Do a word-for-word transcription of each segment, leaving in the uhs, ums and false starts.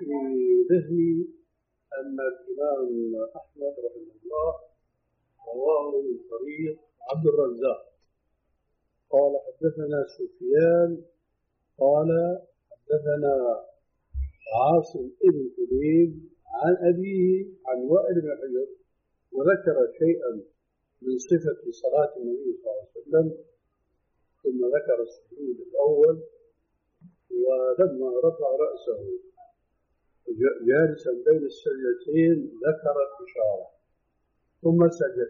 في ذهني أن الإمام أحمد رحمه الله رواه من طريق عبد الرزاق قال حدثنا سفيان قال حدثنا عاصم بن كليب عن أبيه عن وائل بن حجر وذكر شيئا من صفة صلاة النبي صلى الله عليه وسلم ثم ذكر السجود الأول ولما رفع رأسه جالسا بين السجدتين ذكر الإشارة ثم سجد.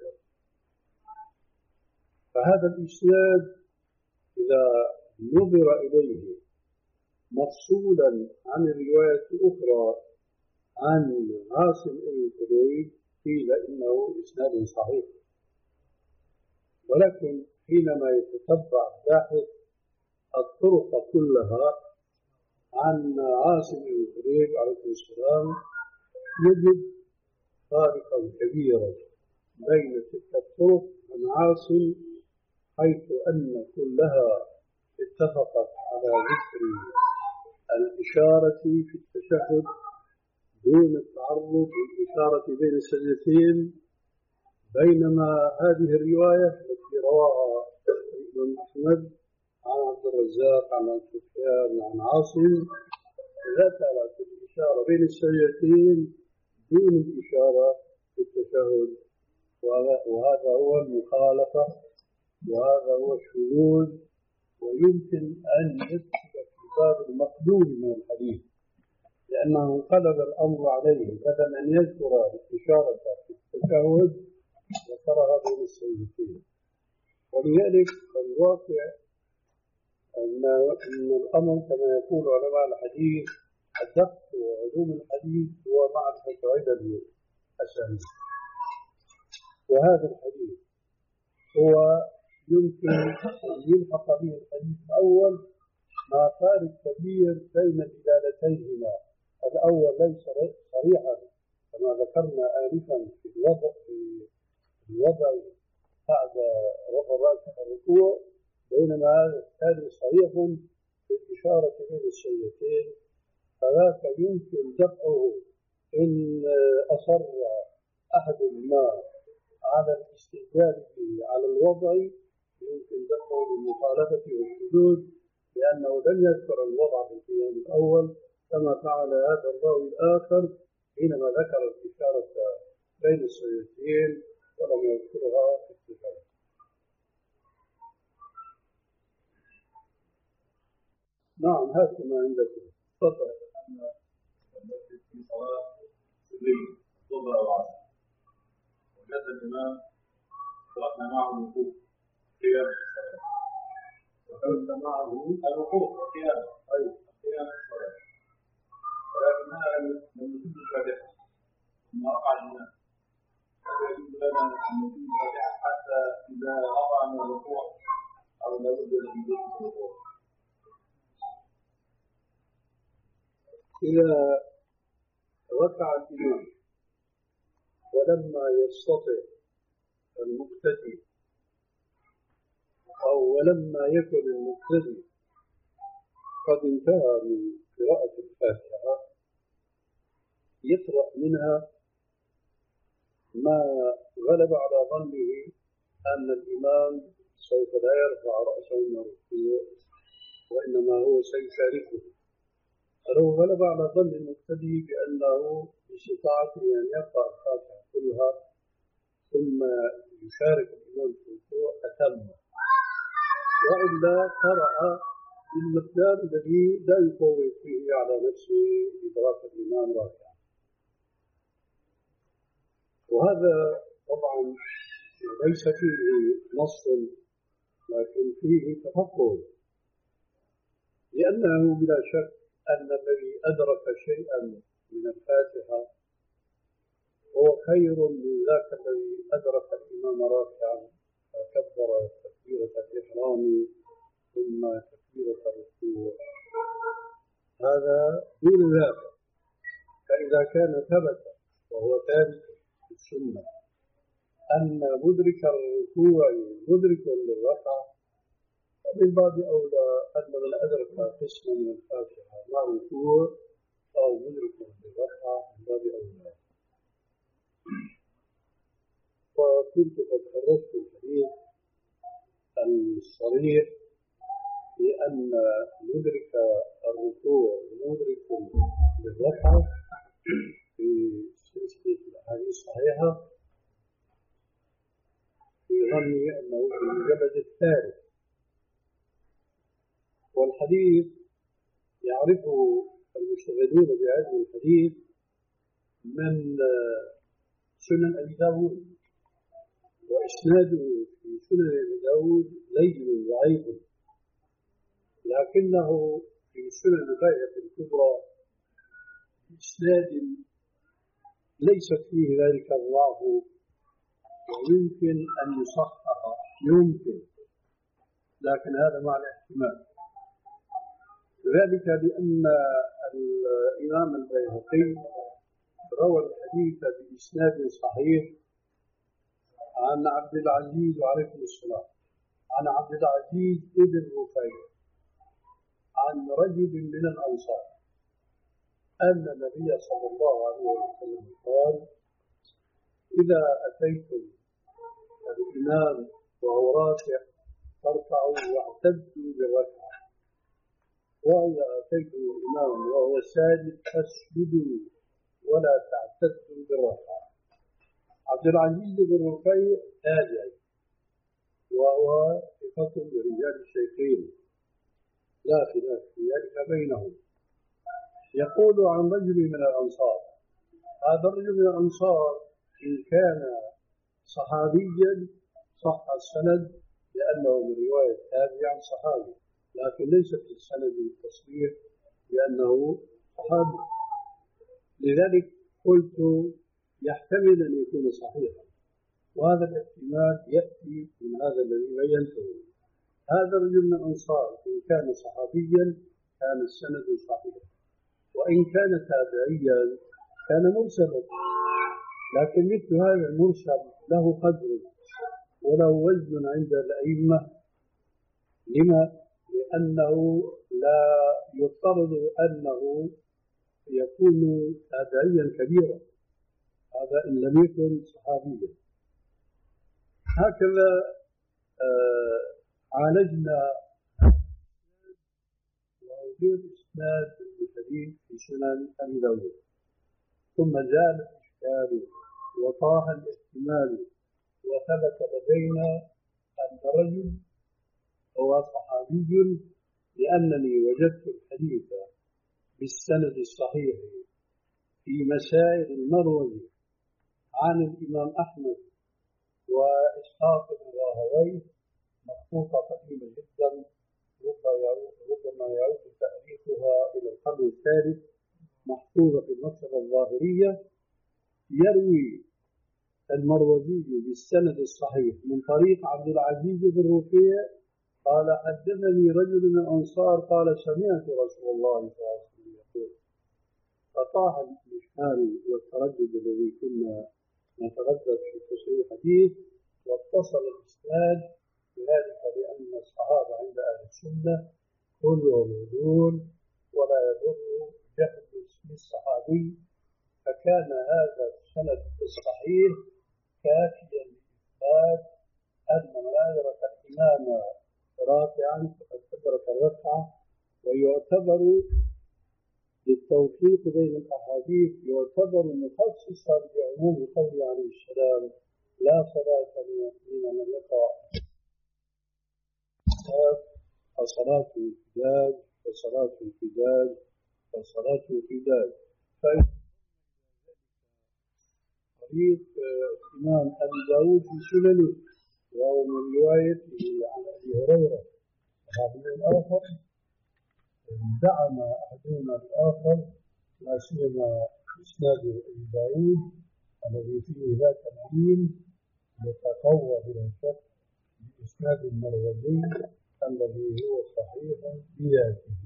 فهذا الإسناد إذا نظر إليه مفصولا عن الرواية الأخرى عن عاصم بن كليب قيل إنه إسناد صحيح، ولكن حينما يتتبع باحث الطرق كلها عن عاصم بن كليب عليه السلام يجد فارقا كبيرا بين تلك الطرق عن عاصم، حيث أن كلها اتفقت على ذكر الإشارة في التشهد دون التعرض للإشارة بين السجدتين، بينما هذه الرواية التي رواها الإمام أحمد عن عبد الرزاق عن سفيان عن عاصم ذكرت الإشارة بين السجدتين دون الإشارة في التشهد، وهذا هو المخالفة وهذا هو الشذوذ، ويمكن أن يدخل في باب المقبول من الحديث، لأنه انقلب الأمر عليه بدل أن يذكر الإشارة في التشهد ذكرها بين السجدتين. ولذلك الواقع أن الأمر كما يقول علماء الحديث الدقة وعلوم الحديث هو معرفة علل الأسانيد، وهذا الحديث هو يمكن أن يلحق به الحديث الأول مع فارق كبير بين دلالتيهما. الأول ليس صريحا كما ذكرنا آنفا في الوضع في الوضع بعد رفع الركوع، بينما هذا الثاني صريح في الإشارة بين السجدتين، فذاك يمكن دفعه إن أصر أحد ما على الاستدلال على الوضع، يمكن دفعه بالمخالفة والشذوذ، لأنه لم يذكر الوضع في القيام الأول كما فعل هذا الراوي الآخر حينما ذكر الإشارة بين السجدتين ولم يذكرها في التشهد. نعم، هذا ما عندكم. تفضل. المسجد في صلاة الليل الظهر والعصر، وجد الإمام قرأنا معه الوقوف قيام الصلاة، وقرأنا معه الوقوف قيام أي قيام الصلاة، ولكنها لم تكن فاتحة ثم وقع الإمام، هذا يجب لنا أن نكون فاتحة حتى إذا وقع من الوقوع أو لا بد من الوقوع. إذا ركع الإمام ولما يستطع المقتدي أو ولما يكن المقتدي قد انتهى من قراءة الفاتحة يقرأ منها ما غلب على ظنه أن الإمام سوف لا يرفع رأسه من الركوع وإنما هو سيشاركه. فلو غلب على ظن المقتدي بأنه باستطاعته أن يقرأ الفاتحة كلها ثم يشارك الإمام في الركوع أتم، وإلا قرأ بالمقدار الذي لا يفوت فيه على نفسه إدراك الإمام راكعا. وهذا طبعا ليس فيه نص لكن فيه تفقه، لأنه بلا شك أن الذي أدرك شيئا من الفاتحة هو خير من ذاك الذي أدرك الإمام راكعا فكبر تكبيرة الإحرام ثم تكبيرة الركوع، هذا دون ذاك. فإذا كان ثبت وهو ثابت في السنة أن مدرك الركوع مدرك للركعة، فمن باب أولى أن من أدرك قسما من الفاتحة مع الركوع أو مدرك الصحيحة من باب أولى. وكنت قد خرجت الحديث الصريح بأن ندرك الركوع وندرك للركعة في سلسلة الأحاديث الصحيحة في ظني أنه في المجلد الثالث، والحديث يعرفه المشغلون بعلم الحديث من سنن أبي داود، وإسناده في سنن أبي داود لين ضعيف، لكنه في سنن البيهقي الكبرى إسناد ليست فيه ذلك الضعف، ويمكن أن يصحح، يمكن، لكن هذا مع الاحتمال. ذلك بأن الإمام البيهقي روى الحديث بإسناد صحيح عن عبد العزيز عليه السلام، عن عبد العزيز ابن رفيع عن رجل من الأنصار أن النبي صلى الله عليه وسلم قال: إذا أتيتم الإمام وهو راكع فاركعوا واعتدوا بالركعة، وإذا أتيتم الإمام وهو ساجد فاسجدوا ولا تعتدوا بالركعة. عبد العزيز بن رفيع تابعي، وهو ثقة برجال الشيخين لا خلاف في ذلك بينهم. يقول عن رجل من الأنصار، هذا الرجل من الأنصار إن كان صحابيا صح السند لأنه من رواية تابع عن صحابي، لكن ليس في السند التصريح لأنه صحابي، لذلك قلت يحتمل أن يكون صحيحا، وهذا الاحتمال يأتي من هذا الذي بينته. هذا الرجل من الأنصار إن كان صحابيا كان السند صحيحا، وإن كان تابعيا كان مرسلا، لكن مثل هذا المرسل له قدر وله وزن عند الأئمة. لما؟ لأنه لا يفترض أنه يكون تابعيا كبيرا، هذا إن لم يكن صحابيا. هكذا آه عالجنا وغير إسناد الحديث في سنن أبي داود، ثم زال الإشكال وطاح الاحتمال، وثبت لدينا أن الرجل هو صحابي، لأنني وجدت الحديث بالسند الصحيح في مسائل المروزي عن الإمام أحمد وإسحاق بن راهويه مخطوطة قديمة جدا، ربما يعود تأليفها إلى القرن الثالث، محفوظة في المكتبة الظاهرية. يروي المروزي بالسند الصحيح من طريق عبد العزيز بن رفيع قال: حدثني رجل من الأنصار قال: سمعت رسول الله صلى الله عليه وسلم يقول. فطاح الإشكال والتردد الذي كنا نتردد في تصحيح الحديث، واتصل الإسناد بذلك بأن الصحابة عند أهل السنة كلهم عدول ولا يضر جهل اسم الصحابي، فكان هذا السند الصحيح كافيا لإثبات أن من أدرك الإمام رافعا فقد أدرك الركعة. ويعتبر للتوفيق بين الأحاديث يعتبر مخصصا بعموم قوله عليه السلام: لا صلاة لمن لم يقرأ فصلاة الفداج فصلاة الفداج فصلاة الفداج. طريق الإمام أبي داود في سننه، وهو من روايته عن أبي هريرة صحابي آخر، دعم أحدهما الآخر، لا سيما إسناد أبي داود الذي فيه ذاك الدين يتقوى بلا شك بإسناد المروزي الذي هو صحيح بذاته.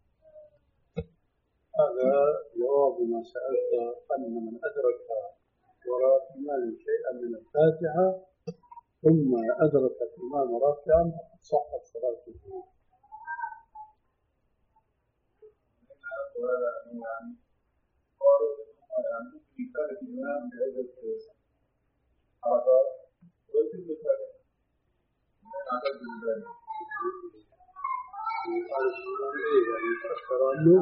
هذا جواب ما سألت، أن من أدرك وراء الإمام شيئا من الفاتحة ثم أدرك الإمام راكعا صحت صلاته. وهذا يعني قالوا الإمام بعدة حركات ويتم ذلك من أعتقد ذلك قال الإمام إيه يعني يتأثر عنه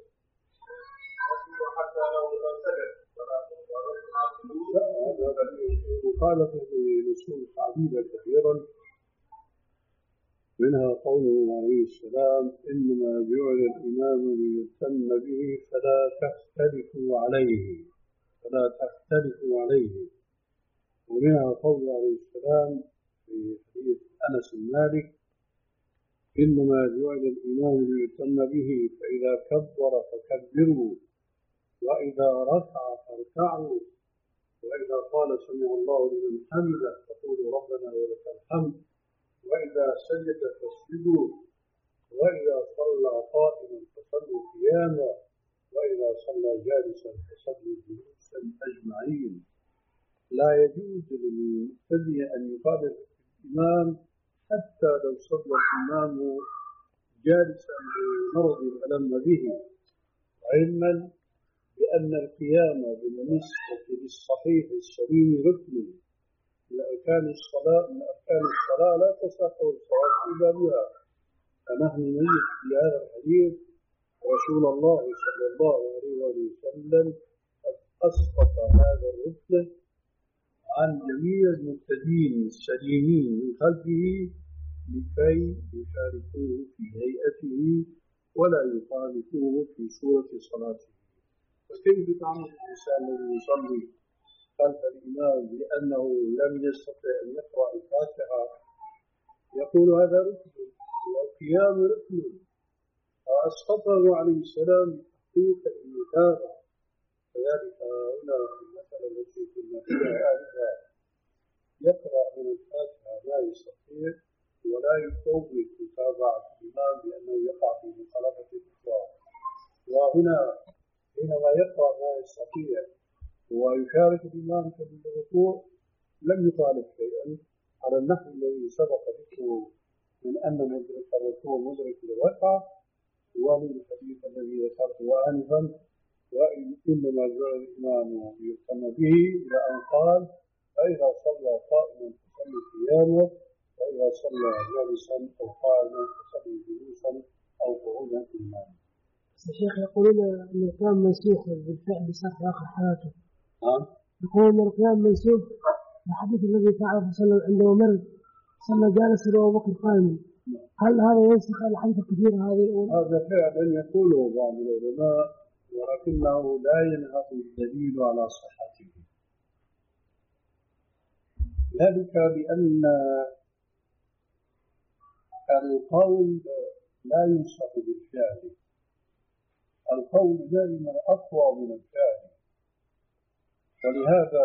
حتى لو سكت مخالفة لنصوص عديدة كثيرا منها قوله عليه السلام إنما جعل الإمام ليتم به فلا تختلفوا عليه فلا تختلفوا عليه ومنها قوله عليه السلام في حديث أنس بن مالك إنما جعل الإمام ليتم به فإذا كبر فكبروا وإذا ركع فاركعوا وإذا قال سمع الله لمن حمده فقولوا ربنا ولك الحمد وإذا سجد فاسجدوا وإذا صلى قائما فصلوا قياما وإذا صلى جالسا فصلوا جلوسا أجمعين. لا يجوز للمبتدئ أن يخالف الإمام حتى لو صلى الإمام جالسا بمرض ألم به علما بأن القيام بالنسبة للصحيح السليم ركن من أركان الصلاة من أركان الصلاة لا تصح الصلاة إلا بها. فنحن نجد في هذا الحديث رسول الله صلى الله عليه وسلم قد أسقط هذا الركن عن جميع المبتدئين السليمين من خلفه لكي يشاركوه في هيئته ولا يخالفوه في صورة صلاته. فكيف تعمل الإنسان الذي يصلي خلف الإمام لأنه لم يستطع أن يقرأ الفاتحة يقول هذا ركن والقيام ركن فأسقطه عليه السلام بتحقيق المتابعة. كذلك هنا في المسألة التي كنا فيها آنفا يقرأ من الفاتحة ما يستطيع ولا يفوت متابعة الإمام لأنه يقع في مخالفة الإخوان. وهنا حينما يقرأ ما يستطيع ويشارك الإمام في الركوع لم يخالف شيئا على النحو الذي سبق ذكره من أن مدرك الركوع مدرك للركعة وللحديث الذي ذكرته آنفا وإنما جعل الإمام يهتم به إلى أن قال فإذا صلى قائما فصلي قياما وإذا صلى جالسا أو قائما فصلي جلوسا أو قعودا إماما. الشيخ يقولون أن القيام منسوخ بالفعل بصار في آخر حياته. نعم. يقولون أن القيام منسوخ الحديث الذي فعله صلى عندما مرض صلى جالسا وأبو بكر قائما. هل هذا ينسخ الحديث الكثير هذه الأولى؟ هذا فعلا يقوله بعض العلماء ولكنه لا ينهض الدليل على صحته. ذلك بأن القول لا ينسخ بالفعل. القول دائما أقوى من الفعل. ولهذا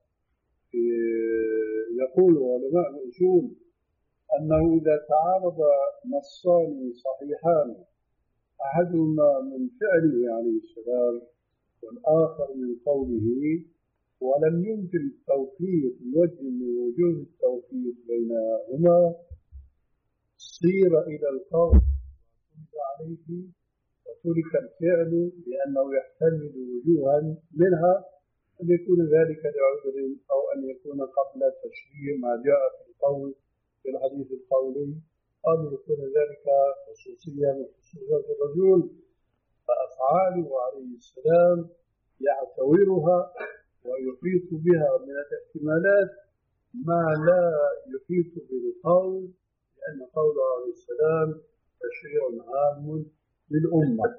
يقول علماء الأصول أنه إذا تعارض نصان صحيحان أحدهما من فعله عليه السلام والآخر من قوله ولم يمكن التوفيق بوجه من وجوه التوفيق بينهما صير إلى القول وعتمد عليه وترك الفعل لأنه يحتمل وجوها منها أن يكون ذلك لعذر أو أن يكون قبل تشريع ما جاء في القول في الحديث القولي أو أن يكون ذلك خصوصية من خصوصيات الرجل. فأفعاله عليه السلام يعتبرها ويحيط بها من الاحتمالات ما لا يحيط بالقول لأن قوله عليه السلام تشريع عام للأمة.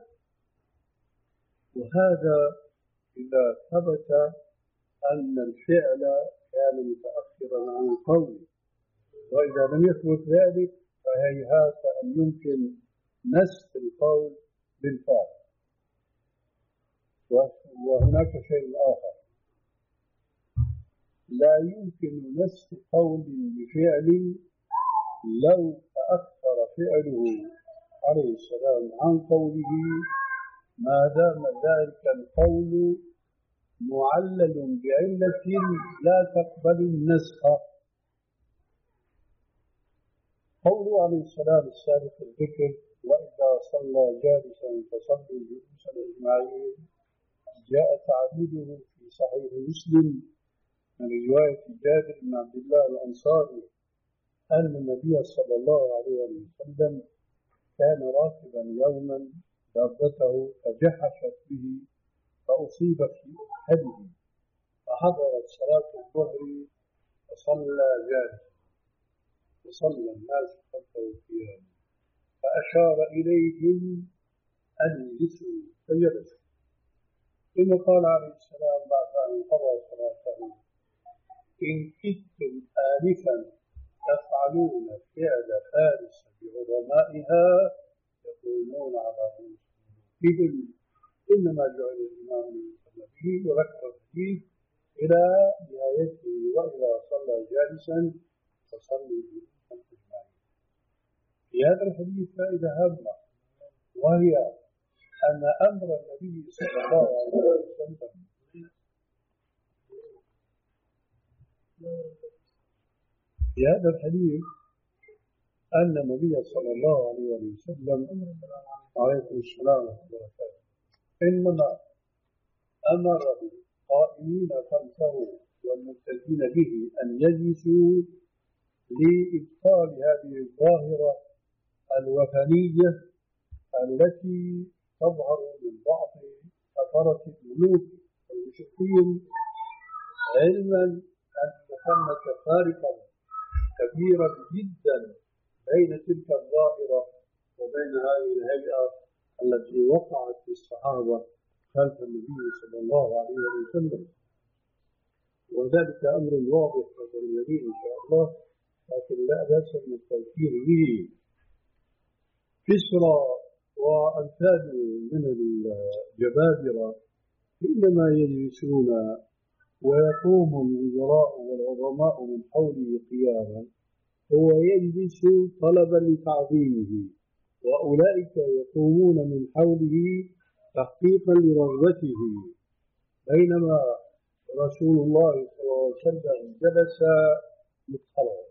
وهذا إذا ثبت أن الفعل كان متأخرا عن القول. وإذا لم يثبت ذلك فهيهات أن يمكن نسخ القول بالفعل. وهناك شيء آخر لا يمكن نسخ قول بفعل لو تأخر فعله عليه السلام عن قوله ما دام ذلك القول معلل بعلة لا تقبل النسخ. قوله عليه السلام السابق الذكر وإذا صلى جالسا فصلوا جلوسا أجمعين جاء تعبيده في في صحيح مسلم من رواية جابر بن عبد الله الأنصاري أن النبي صلى الله عليه وسلم كان راكبا يوما دابته فجحشت به فأصيب في أحده فحضرت صلاة الظهر فصلى جالسا وصلى الناس خلفه قياما فأشار إليهم أن يجلسوا فجلسوا ثم قال عليه السلام بعد أن قضى صلاته إن كدتم آنفا تفعلون فعل فارس بعظمائها يقومون على رؤوسهم إنما جعل الإمام ليؤتم به وذكر الحديث إلى نهايته وإذا صلى جالسا فصلوا بالخلف أجمعين. في هذا الحديث فائدة هامة وهي أن أمر النبي صلى الله عليه وسلم في هذا الحديث أن النبي صلى الله عليه وسلم عليه السلام وبركاته إنما أمر القائمين خلفه والمقتدين به أن يجلسوا لإبطال هذه الظاهرة الوثنية التي تظهر من بعض كفرة الملوك والمشركين علما أن ثمة فارقا كبيرا جدا بين تلك الظاهرة وبين هذه الهيئة التي وقعت في الصحابة خلف النبي صلى الله عليه وسلم، وذلك أمر واضح وجليل إن شاء الله، لكن لا بأس من التذكير به. كسرى وأمثاله من الجبابرة إنما يجلسون ويقوم الوزراء والعظماء من حوله قياما، هو يجلس طلبا لتعظيمه، وأولئك يقومون من حوله تحقيقا لرغبته، بينما رسول الله صلى الله عليه وسلم جلس مضطربا،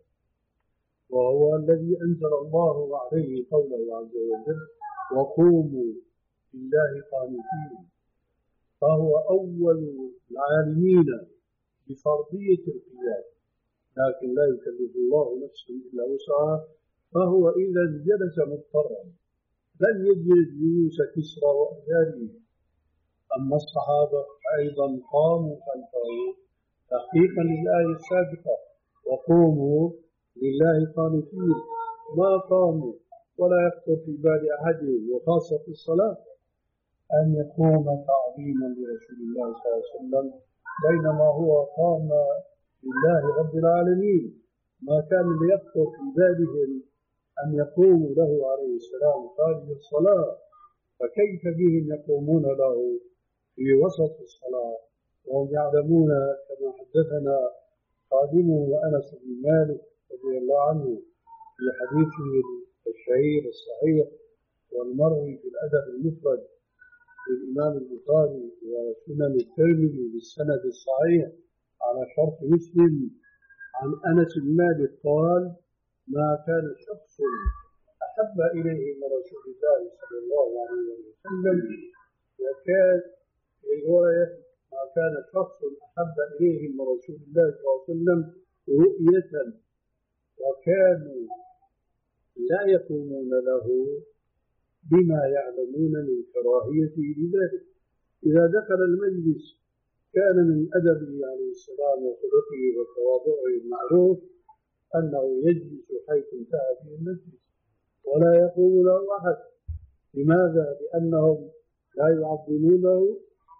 وهو الذي أنزل الله عليه قوله عز وجل وقوموا لله قانتين، فهو أول العالمين بفرضية القيام، لكن لا يكلف الله نفسا إلا وسعها، فهو إذا جلس مضطرا لن يجلس جلوس كسرى وأمثاله. أما الصحابة أيضا قاموا خلفه تحقيقا للآية السابقة وقوموا لله قانتين، ما قاموا ولا يخطر في بال أحدهم وخاصة في الصلاة أن يقوم تعظيما لرسول الله صلى الله عليه وسلم، بينما هو قام لله رب العالمين، ما كان ليخطر في بالهم أن يقوموا له عليه السلام خارج الصلاة، فكيف بهم يقومون له في وسط الصلاة وهم يعلمون كما حدثنا خادمه أنس بن مالك رضي الله عنه في حديثه الشهير الصحيح والمروي في الأدب المفرد للإمام البخاري وسنن الترمذي بالسند الصحيح على شرط مسلم عن أنس بن مالك قال ما كان شخص أحب إليه من رسول الله صلى الله عليه وسلم، وكان في رواية ما كان شخص أحب إليه من رسول الله صلى الله عليه وسلم رؤية، وكانوا لا يقومون له بما يعلمون من كراهيته لذلك. إذا دخل المجلس كان من أدبه عليه السلام وخلقه وتواضعه المعروف أنه يجلس حيث انتهى به المجلس ولا يقوم له أحد. لماذا؟ لأنهم لا يعظمونه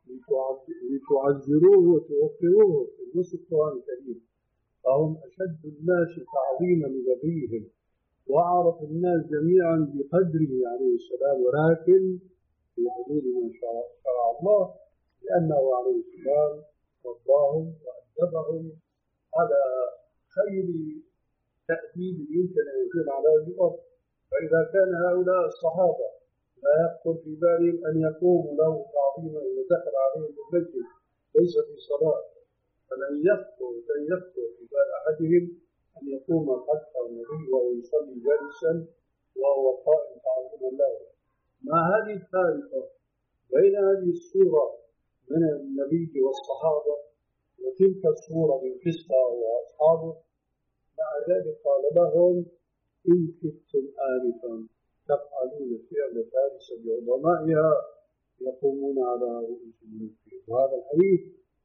لتعزروه وتوقروه في نص القرآن الكريم، فهم أشد الناس تعظيما لنبيهم وأعرف الناس جميعا بقدره عليه السلام، ولكن في حدود ما شرع الله، لأنه عليه السلام رباهم وأدبهم على خير تأديب يمكن أن يكون على هذه الأرض. فإذا كان هؤلاء الصحابة لا يخطر في بالهم أن يقوموا له تعظيما إذا دخل عليهم المسجد ليس في صلاة، فلن يخطر لن يخطر في بال أحدهم أن يقوم خلف النبي وهو يصلي جالسا وهو قائم تعظيما له. مع هذه الفارقة بين هذه الصورة من النبي والصحابة وتلك الصورة من قصة وأصحابه، مع ذلك قال لهم: إن كنتم آنفا تفعلون فعل فارس بعظمائها يقومون على رؤوس ملوكهم. وهذا الحديث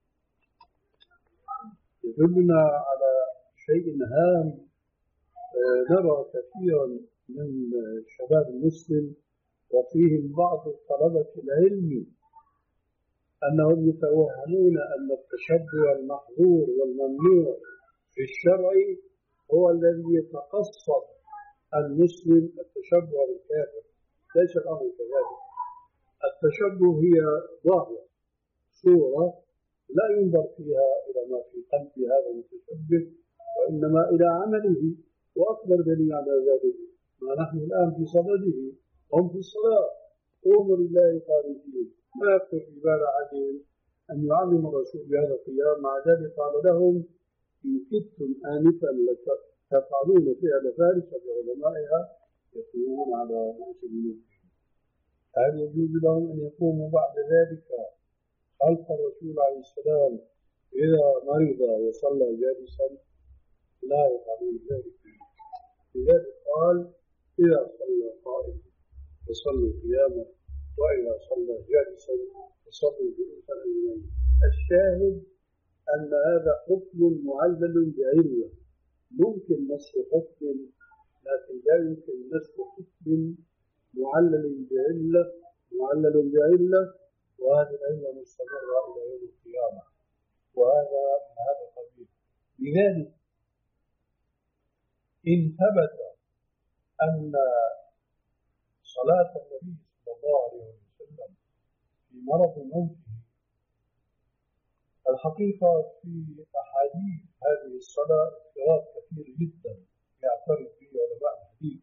يدلنا على شيء هام. نرى كثيرا من الشباب المسلم وفيهم بعض طلبة العلم أنهم يتوهمون أن التشبه المحظور والممنوع في الشرع هو الذي يتقصد المسلم التشبه بالكافر. ليس الأمر كذلك. التشبه هي ظاهرة، صورة لا ينظر فيها إلى ما في قلب هذا المتشبه وإنما إلى عمله. وأكبر دليل على ذلك ما نحن الآن في صدده، هم في الصلاة قوموا لله قانتين، ما يخطر في بال أحدهم أن يعلم الرسول بهذا القيام. مع ذلك قال لهم: إن كنتم آنفا تفعلون فعل فارس بعلمائها يقومون على رؤوس ملوكهم. هل يجوز لهم أن يقوموا بعد ذلك خلف الرسول عليه السلام إذا مرض وصلى جالسا؟ لا يفعلون ذلك. لذلك قال: إذا صلى قائما فصلوا قياما، وإذا صلى جالسا فصلوا جلوسا أجمعين. الشاهد أن هذا حكم معلل بعلة. ممكن نسخ حكم، لكن لا يمكن نسخ حكم معلل بعلة معلل بعلة وهذه العلة مستمرة إلى يوم القيامة. وهذا هذا القبيل. لذلك إن ثبت أن صلاة النبي صلى الله عليه وسلم في مرض موته، الحقيقة في أحاديث هذه الصلاة اضطراب كثير جدا يعترف به علماء الحديث.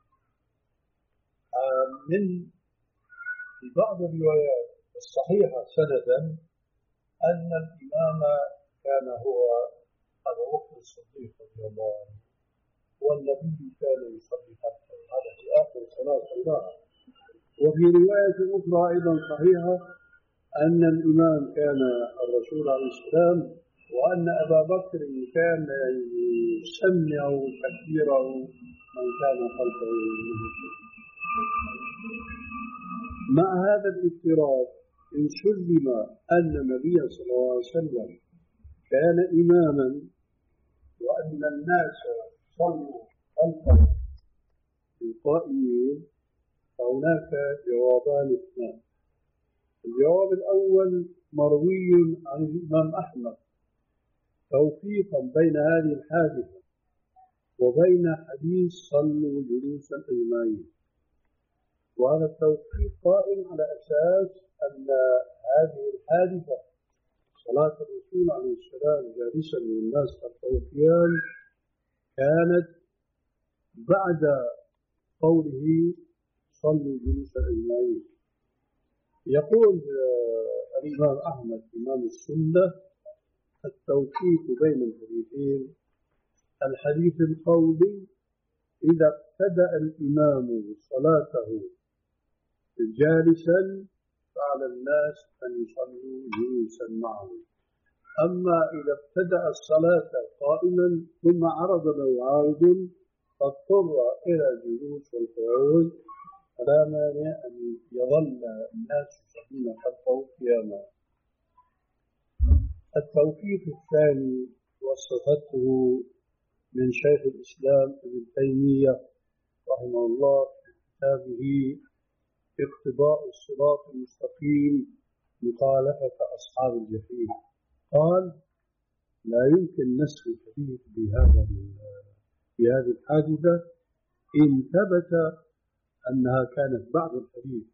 من في بعض الروايات الصحيحة سندا أن الإمام كان هو أبو بكر الصديق رضي الله عنه، والنبي كان يصلي خلفه. هذا في آخر صلاة صلاها. وفي رواية أخرى أيضا صحيحة أن الإمام كان الرسول عليه السلام، وأن أبا بكر كان يسمع تكبيره من كان خلفه. مع هذا الاضطراب إن سلم أن النبي صلى الله عليه وسلم كان إماما وأن الناس صلوا خلفه القائمين، فهناك جوابان اثنان. الجواب الأول مروي عن الإمام أحمد توفيقا بين هذه الحادثة وبين حديث صلوا جلوسا أجمعين. وهذا التوفيق قائم على أساس أن هذه الحادثة صلاة الرسول عليه السلام جالسا والناس خلفه قيام كانت بعد قوله صلوا جلوسا أجمعين. يقول الإمام أحمد إمام السنة: التوفيق بين الحديثين الحديث القولي إذا ابتدأ الإمام صلاته جالسا فعلى الناس أن يصلوا جلوسا معه. أما إذا ابتدأ الصلاة قائما ثم عرض له عارض فاضطر إلى الجلوس والقعود، فلا مانع أن يظل الناس يصلون خلفه قياما. التوفيق الثاني وصفته من شيخ الإسلام ابن تيمية رحمه الله في كتابه اقتضاء الصراط المستقيم مخالفة أصحاب الجحيم. قال: لا يمكن نسخ الحديث بهذا بهذه الحادثة إن ثبت أنها كانت بعد الحديث،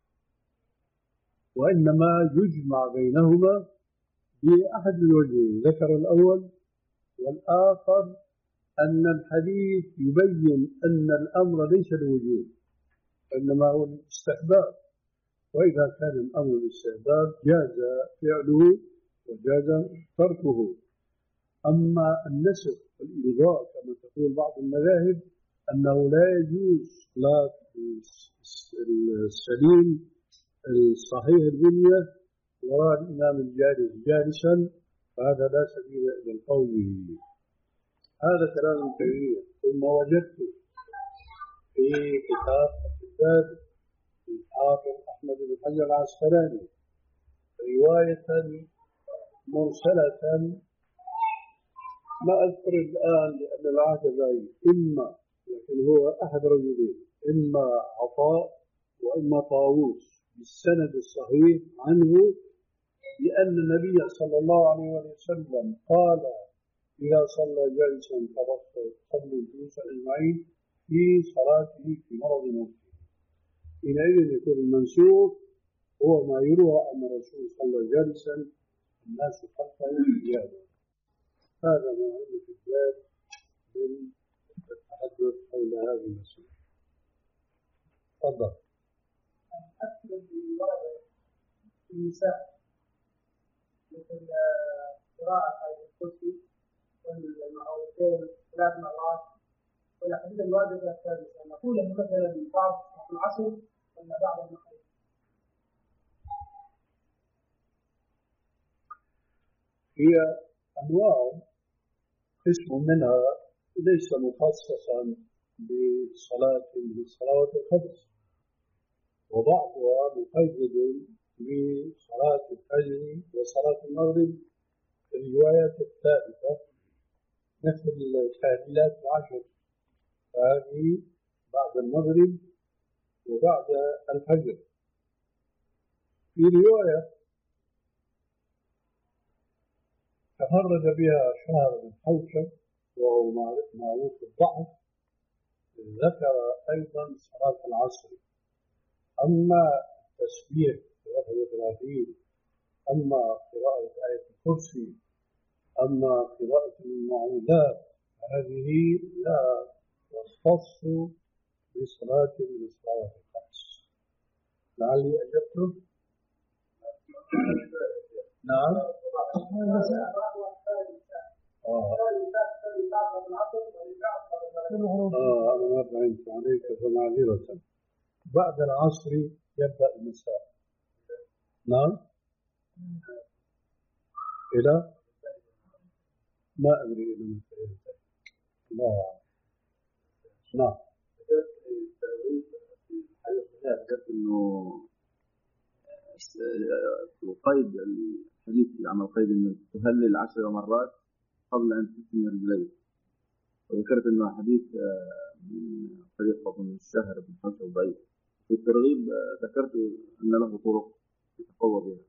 وإنما يجمع بينهما بأحد الوجهين. ذكر الأول، والآخر أن الحديث يبين أن الأمر ليس الوجوب إنما هو الاستحباب، وإذا كان الأمر الاستحباب جاز فعله وجاز تركه. أما النسخ والإلغاء كما تقول بعض المذاهب أنه لا يجوز صلاة السليم الصحيح البنية وراء الإمام الجالس جالسا فهذا لا سبيل إلى القول به. هذا كلام كبير. ثم وجدت في كتاب الكتاب الحافظ أحمد بن حجر العسقلاني رواية مرسلة، ما أذكر الآن لأن العهد بعيد، إما لكن هو أحد رجلين، إما عطاء وإما طاووس بالسند الصحيح عنه لأن النبي صلى الله عليه وسلم قال إذا صلى جالسا فصلوا الجلوس أجمعين في صلاته في مرض موته. حينئذ يكون المنسوخ هو ما يروى أن الرسول صلى جالسا الناس خلفه زيادة. هذا ما عندي في الباب من التحدث حول هذه المسألة. تفضل. أكثر من ورد النساء مثل قراءة آية الكرسي والمعوذتين ثلاث مرات والأحاديث الواردة الثالثة، نقول مثلا بعض العصر ولا بعض المغرب. هي أنواع، قسم منها ليس مخصصا بصلاة من الصلوات الخمس، وبعضها مقيد بصلاة الفجر وصلاة المغرب في الروايات الثابتة مثل التهليلات العشر، هذه بعد المغرب وبعد الفجر. في رواية تفرد بها شهر بن حوشب وهو معروف الضعف، ذكر أيضا صلاة العصر. أما التسبيح ثلاثة وثلاثين، أما قراءة آية الكرسي، أما قراءة المعوذات، هذه لا تختص بصلاة من الصلوات الخمس. لعلي أجبتم؟ نعم. آه. آه أنا ما فهمت عليك فمعذرة. بعد العصر يبدأ المساء. نعم. إلى ما أدري إلى متى. الله. نعم. ذكرت إنه القيد الحديث عن القيد إنه تهلل عشر مرات قبل أن تثني رجليك، وذكرت إنه حديث من طريق من الشهر بن حوشب ضعيف. في الترغيب ذكرت أن له طرق يتقوى بها.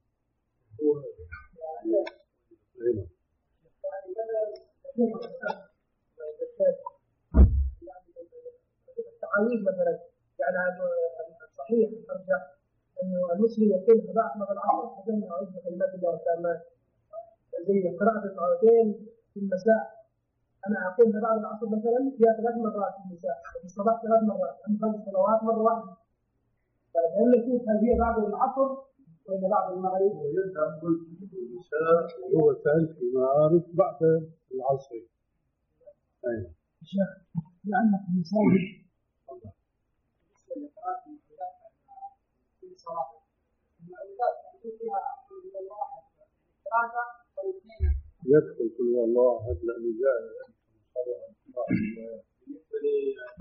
التعاويذ مثلا يعني الصحيح الارجح انه المسلم يقول بعد ما العصر حسن اعوذ بكلمات الله التامات، زي قراءة المعوذتين في المساء. انا اقول بعد العصر مثلا فيها ثلاث مرات في المساء، في الصباح ثلاث مرات، اما خمس صلوات مره واحده. فهل نشوف هل هي بعد العصر ولا بعد المغرب؟ ويذهب كل المساء هو سهل في معارف بعد العصر. أيوة. شيخ لأن في المساجد يدخل كل الله أحد لأنه جاء بالنسبة لي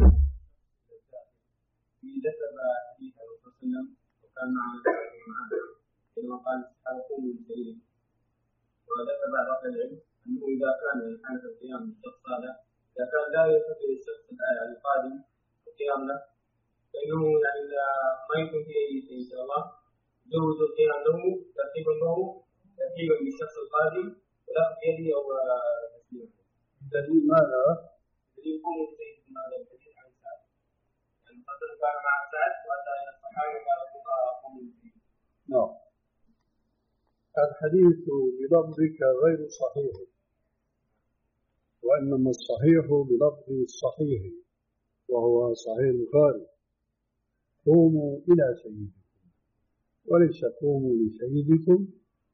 في ذكر حديث الرسول صلى الله عليه وسلم وكان معه حينما قال حلقوا من سيده، وذكر بعض أهل العلم أنه إذا كان حالة القيام بالشخص هذا إذا كان لا يستطيع الشخص القادم القيام له فإنه يعني ما يكون فيه أي شيء إن شاء الله جوز القيام له ترتيبا له ترتيبا بالشخص القادم ولا بيده أو تسليمه. دليل ماذا؟ دليل قوم سيد هذا الحديث عن سعد، يعني قد كان مع سعد وأتى إلى الصحابة قال قوم فيه. نعم. الحديث بلفظك غير صحيح، وإنما الصحيح بلفظ الصحيح وهو صحيح البخاري: قوموا إلى سيدكم، وليس قوموا لسيدكم.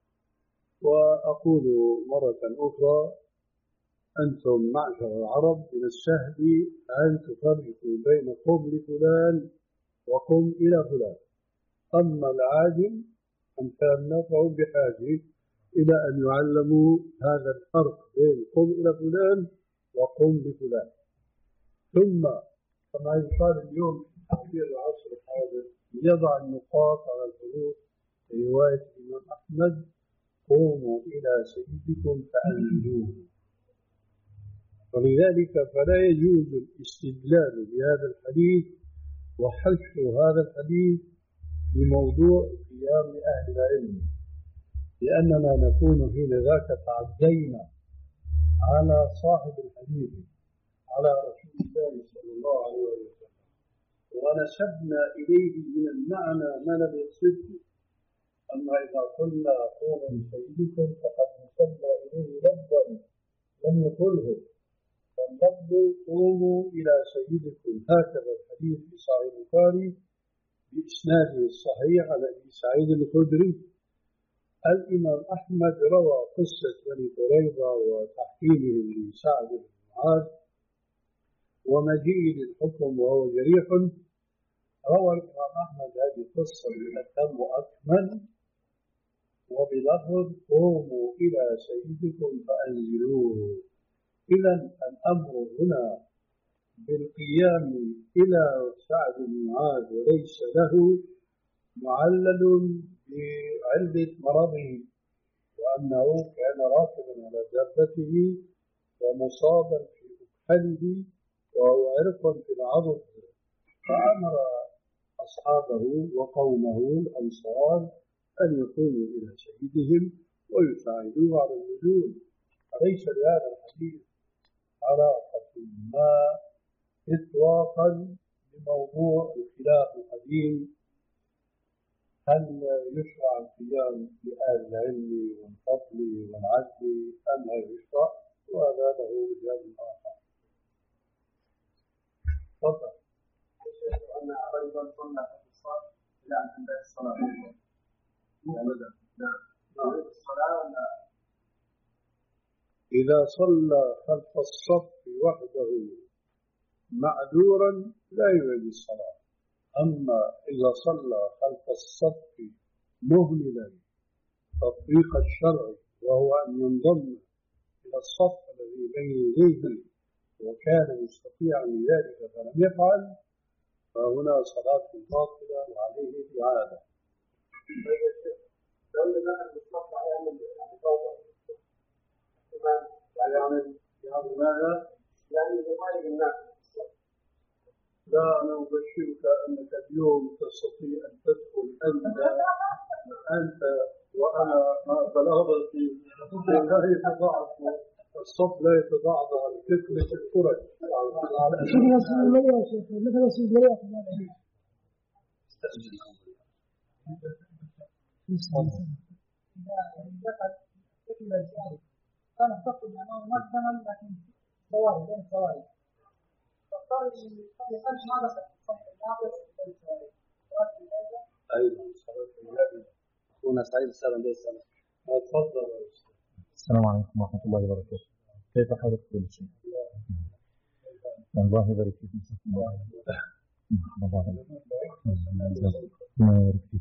وأقول مرة أخرى: أنتم معشر العرب من السهل أن تفرقوا بين قم لفلان وقم إلى فلان، أما العاجم أمثالنا فهم بحاجة إلى أن يعلموا هذا الفرق بين قم إلى فلان وقم لفلان. ثم كما يقال اليوم في العصر الحاضر يضع النقاط على الحروف في رواية الإمام أحمد: قوموا إلى سيدكم فأنزلوه. ولذلك فلا يجوز الاستدلال بهذا الحديث وحشر هذا الحديث في موضوع قيام أهل العلم، لأننا نكون حين ذاك تعدينا على صاحب الحديث على رسول الله صلى الله عليه وسلم، ونسبنا إليه من المعنى ما لم يقصده. أما إذا قلنا قوموا لسيدكم فقد نسبنا إليه لفظا لم يقله، واللفظ قوموا إلى سيدكم. هكذا الحديث في صحيح البخاري بإسناده الصحيح على أبي سعيد الخدري. الإمام أحمد روى قصة بني قريظة وتحكيمهم لسعد بن معاذ ومجيء للحكم وهو جريح. روى الإمام أحمد هذه القصة بأتم وأكمل وبلفظ قوموا إلى سيدكم فأنزلوه. إذن الأمر هنا بالقيام إلى سعد بن معاذ وليس له معلل بعلة مرضه، وأنه كان راكبا على دابته ومصابا في أكحله وهو عرق في العضد، فأمر أصحابه وقومه الأنصار أن يقوموا إلى سيدهم ويساعدوه على النزول. أليس لهذا الحديث علاقة ما إطلاقا بموضوع الخلاف القديم: هل يشرع القيام بآل العلم والفضل والعدل أم لا يشرع؟ وهذا له رجال آخر. تفضل. أن رجلا صلى في الصلاة إلى أن تنتهي الصلاة. نعم. الصلاة إذا صلى خلف الصف وحده معذورا لا يعيد الصلاة. أما إذا صلى خلف الصف مهملا تطبيق الشرع وهو أن ينضم إلى الصف الذي بين يديه وكان مستطيعا لذلك فلم يفعل، فهنا صلاة باطلة وعليه إعادة. يعني يعني ماذا؟ يعني يخالف الناس. لا، أنا أبشرك أنك اليوم تستطيع أن تدخل أنت أنت وأنا بلغت في لا يتضاعف الصف، لا يتضاعف على كتلة الفرج. شوف رسول الله يا شيخ، مثل رسول الله كان فقط أنه مقدما لكن صواري بين صواري فاضطر يخرج هذا الصف الناقص بين صواري. أيضا صلاة النبي أخونا سعيد السلام عليه السلام. تفضل. السلام عليكم ورحمة الله وبركاته. كيف حالك كل شيء؟ الله يبارك فيك. الله يبارك فيك.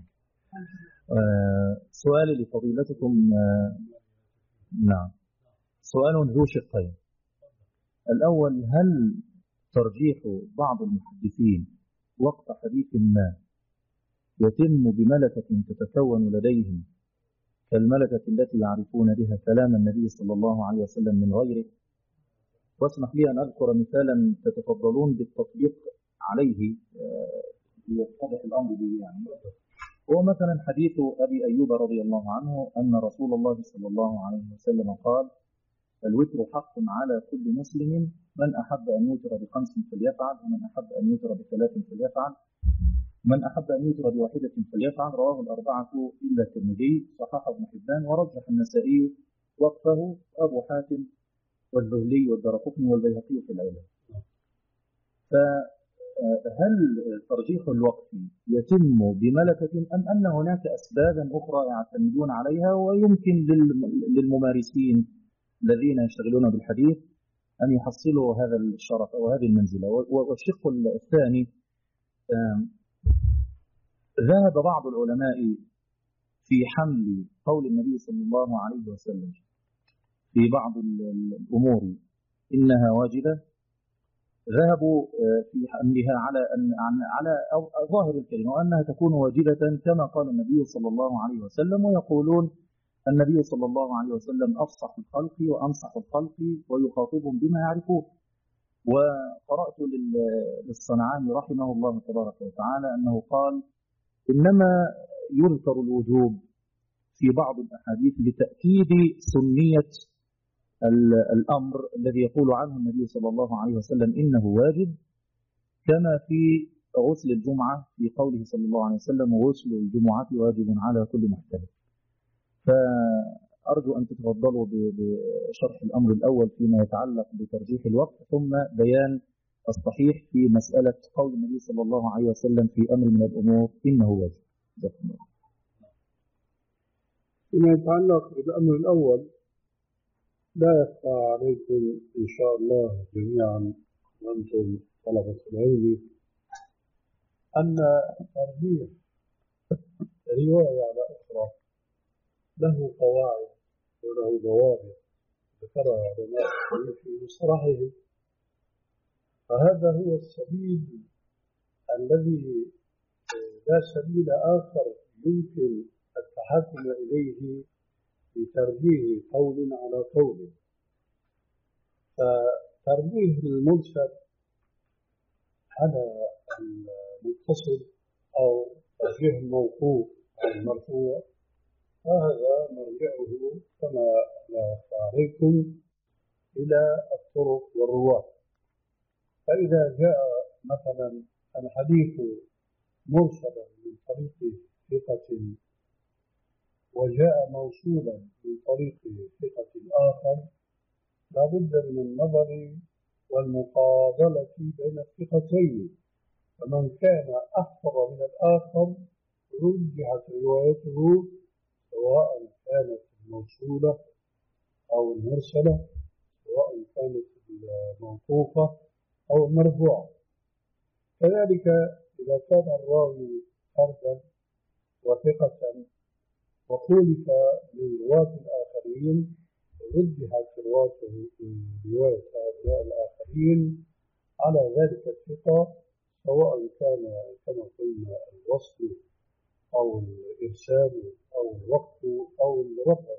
سؤالي لفضيلتكم، نعم، سؤال ذو شقين. الأول: هل ترجيح بعض المحدثين وقت حديث ما يتم بملكة تتكون لديهم كالملكة التي يعرفون بها كلام النبي صلى الله عليه وسلم من غيره؟ واسمح لي أن أذكر مثالا تتفضلون بالتطبيق عليه ليتضح الأمر به. يعني هو مثلا حديث أبي أيوب رضي الله عنه أن رسول الله صلى الله عليه وسلم قال: الوتر حق على كل مسلم، من أحب أن يوتر بخمس فليفعل، ومن أحب أن يوتر بثلاث فليفعل، من أحب أن يوتر بواحدة فليفعل. رواه الأربعة إلا الترمذي، صححه ابن حبان، ورجح النسائي وقفه أبو حاتم والذهلي والدارقطني والبيهقي في العلل. فهل ترجيح الوقت يتم بملكة أم أن هناك أسبابا أخرى يعتمدون عليها ويمكن للممارسين الذين يشتغلون بالحديث أن يحصلوا هذا الشرف أو هذه المنزلة؟ والشق الثاني: ذهب بعض العلماء في حمل قول النبي صلى الله عليه وسلم في بعض الأمور إنها واجبة، ذهبوا في حملها على أن على ظاهر الكلمة وأنها تكون واجبة كما قال النبي صلى الله عليه وسلم، ويقولون النبي صلى الله عليه وسلم أفصح الخلق وأنصح الخلق ويخاطبهم بما يعرفون. وقرأت للصنعاني رحمه الله تبارك وتعالى أنه قال إنما يذكر الوجوب في بعض الأحاديث لتأكيد سنية الأمر الذي يقول عنه النبي صلى الله عليه وسلم إنه واجب، كما في غسل الجمعة في قوله صلى الله عليه وسلم غسل الجمعة واجب على كل محتمل. فأرجو أن تتفضلوا بشرح الأمر الأول فيما يتعلق بترجيح الوقت، ثم بيان الصحيح في مسألة قول النبي صلى الله عليه وسلم في أمر من الأمور إنه واجب. فيما يتعلق بالأمر الأول، لا يخفى عليكم إن شاء الله جميعا وأنتم طلبة العلم أن ترجيح رواية على أخرى له قواعد وله ضوابط ذكرها علماء في مصطلحه، فهذا هو السبيل الذي لا سبيل آخر يمكن التحكم إليه بترجيح قول على قول. فترجيح المرسل على المتصل أو ترجيح الموقوف على المرفوع، فهذا مرجعه كما لا يخفى عليكم إلى الطرق والرواة. فإذا جاء مثلا الحديث مرسلا من طريق ثقة وجاء موصولا من طريق ثقة آخر، لا بد من النظر والمقابلة بين الثقتين، فمن كان أحفظ من الآخر رجحت روايته سواء كانت الموصولة أو المرسلة، سواء كانت الموقوفة أو المرفوعة. كذلك إذا كان الراوي فردا وثقة وخولف من رواة الآخرين، رجحت روايته رواية هؤلاء الآخرين على ذلك الثقة، سواء كان كما قلنا الوصل أو الإرسال أو الوقف أو الرفع.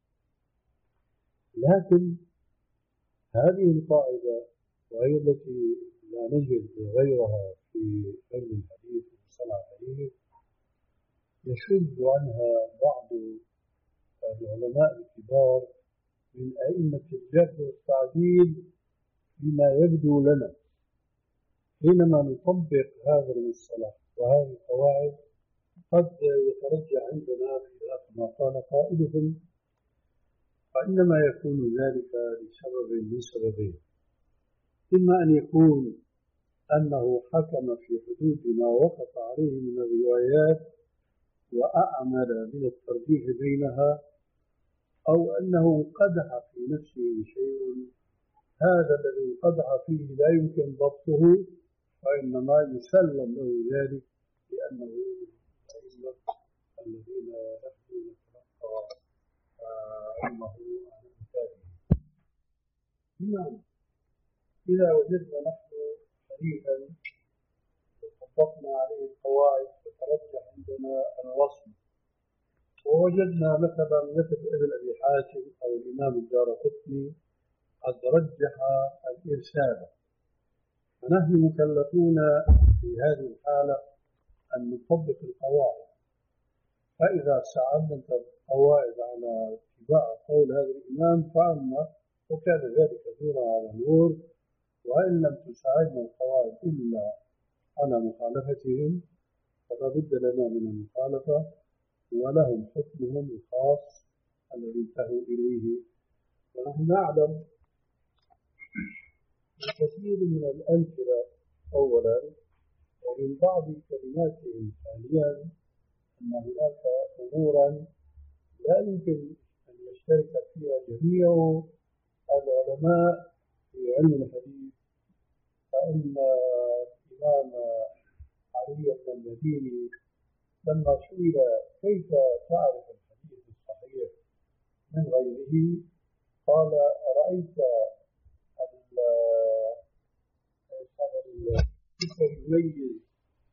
لكن هذه القاعدة، وهي التي لا نجد غيرها في علم الحديث ومصطلح الحديث، يشد عنها بعض العلماء الكبار من أئمة الجرح والتعديل فيما يبدو لنا حينما نطبق هذا المصطلح وهذه القواعد. قد يترجع عندنا خلاف ما قال قائلهم، فإنما يكون ذلك لسبب من سببين: إما أن يكون أنه حكم في حدود ما وقف عليه من الروايات وأعمل من الترجيح بينها، أو أنه انقدح في نفسه شيء، هذا الذي انقدح فيه لا يمكن ضبطه، فإنما يسلم له ذلك لأنه الأئمة الذين نحن نتلقى علمه عن أمثاله. بمعنى إذا وجدنا نحن حديثا وطبقنا عليه القواعد فترجح عندنا الوصف، ووجدنا مثلا مثل ابن أبي حاتم أو الإمام الدارقطني قد رجح الإرسال، فنحن مكلفون في هذه الحالة أن نطبق القواعد. فإذا ساعدنا القواعد على اتباع قول هذا الإمام فعلنا، وكان ذلك نورا على نور. وإن لم تساعدنا القواعد إلا على مخالفتهم فلا بد لنا من المخالفة، ولهم حكمهم الخاص الذي انتهوا إليه. ونحن نعلم الكثير من الأمثلة أولا، ومن بعض كلماتهم ثانيا، أن هناك أمورا لا يمكن أن يشترك فيها جميع العلماء في علم الحديث. فإن الإمام علي بن المديني لما سئل كيف تعرف الحديث الصحيح من غيره قال أرأيت كيف يميز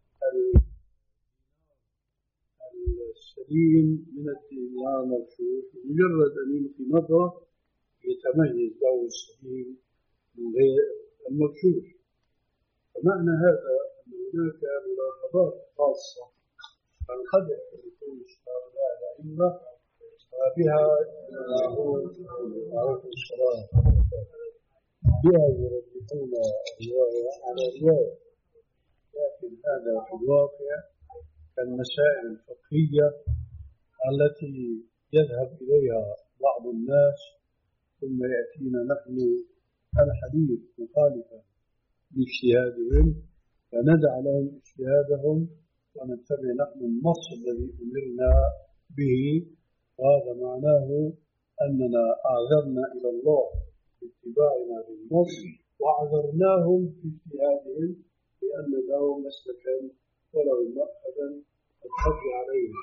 السليم من الدينار المغشوش؟ مجرد أن يلقي نظرة يتميز له السليم من غير المغشوش. فمعنى هذا أن هناك ملاحظات خاصة عن قد يكون هؤلاء الأئمة بها عليكم السلام بها يربطون الرواية على رواية، لكن هذا في الواقع كالمسائل الفقهية التي يذهب إليها بعض الناس ثم يأتينا نحن الحديث مخالفا باجتهادهم فندع لهم اجتهادهم ونتبع نحن النص الذي أمرنا به. وهذا معناه أننا أعذرنا إلى الله باتباعنا للنص وأعذرناهم في اجتهادهم لأن لهم مسلكا ولهم مأخذا الحج عليهم.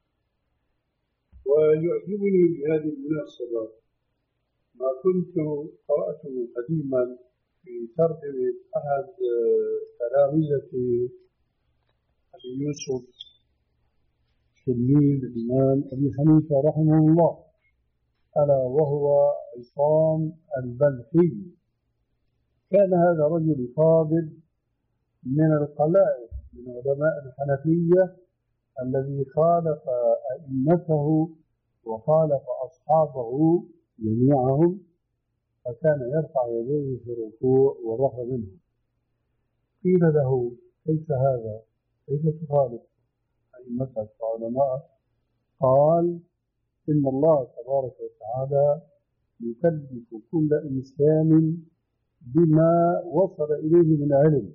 ويعجبني بهذه المناسبة ما كنت قرأته قديما في ترجمة أحد تلامذة أبي يوسف تلميذ الإمام أبي حنيفة رحمه الله، ألا وهو عصام البلخي. كان هذا رجل فاضل من القلائل من علماء الحنفية الذي خالف أئمته وخالف أصحابه جميعهم، فكان يرفع يديه في الركوع والرفع منه. قيل له كيف هذا؟ كيف تخالف أئمتك وعلماء؟ قال إن الله تبارك وتعالى يكلف كل إنسان بما وصل إليه من علم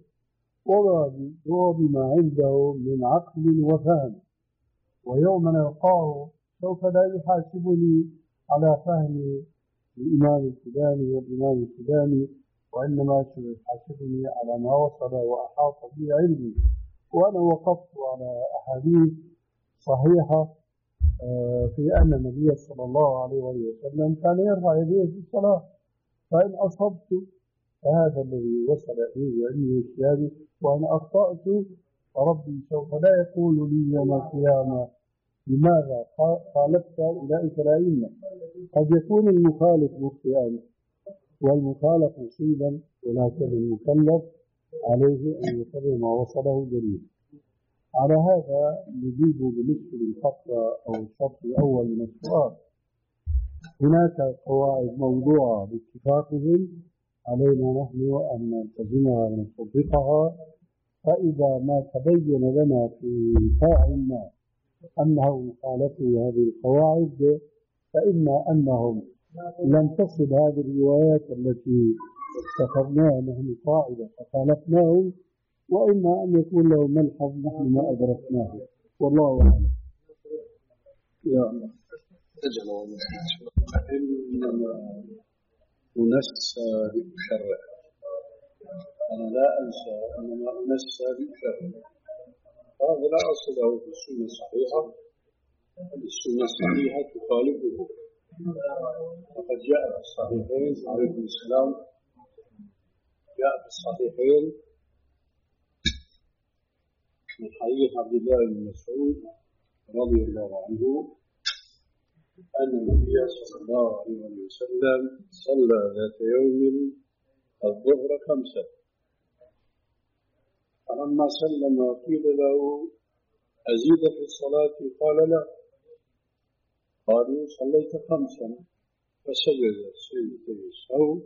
وبما عنده من عقل وفهم، ويوم نلقاه سوف لا يحاسبني على فهم الإمام الفلاني والإمام الفلاني، وإنما يحاسبني على ما وصل وأحاط به علمي. وأنا وقفت على أحاديث صحيحة في أن النبي صلى الله عليه وسلم كان يرفع يديه في الصلاة، فإن أصبت فهذا الذي وصل إليه علمي واجتهادي، وإن أخطأت فربي سوف لا يقول لي يوم القيامة لماذا خالفت أولئك الأئمة. قد يكون المخالف مخطئا والمخالف مصيبا، ولكن المكلف عليه أن يتبع ما وصله دليل. على هذا نجيب بالنسبة للفقرة أو الشرط الأول من السؤال. هناك قواعد موضوعة باتفاقهم علينا نحن أن نلتزمها ونطبقها، فإذا ما تبين لنا في فاعل ما أنه خالفوا هذه القواعد فإما أنهم لم تصل هذه الروايات التي اتخذناها نحن قاعدة فخالفناهم، وإما أن يكون له ملحظ نحن ما أدركناه، والله أعلم. يا الله إنما أنسى بأشرع، أنا لا أنسى إنما أنسى بأشرع. هذا لا أصل له في السنة الصحيحة، السنة الصحيحة تخالفه. وقد جاء في الصحيحين عليكم السلام، جاء في الصحيحين من حديث عبد الله بن مسعود رضي الله عنه أن النبي صلى الله عليه وسلم صلى ذات يوم الظهر خمسة، فلما سلم قيل له أزيد في الصلاة؟ قال لا. قالوا صليت خمسا، فسجد سجدتي السهو،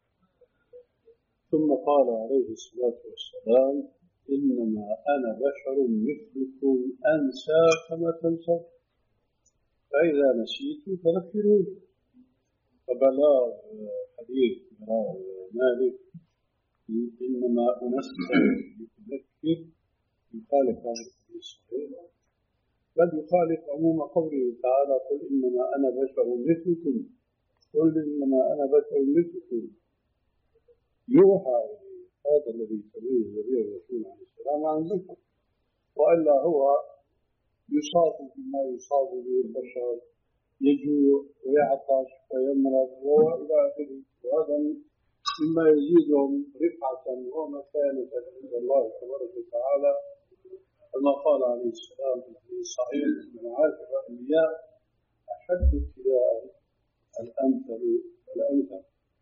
ثم قال عليه الصلاة والسلام إنما أنا بشر مثلكم أنسى كما تنسى، فإذا نسيت فذكروني. فبلاغ حديث بلاغ مالك إنما أنسى بتذكر يخالف هذا الحديث الصحيح، بل يخالف عموم قوله تعالى قل إنما أنا بشر مثلكم، قل إنما أنا بشر مثلكم يوحى إليه. هذا الذي تميز به الرسول عليه السلام عن ذكر، وإلا هو يصاب بما يصاب به البشر، يجوع ويعطش ويمرض وإلى آخره، وهذا مما يزيدهم رفعة ومكانة عند الله تبارك وتعالى، كما قال عليه السلام في الصحيح من عاشر الأنبياء أشد ابتلاء الأمثل والأمثل.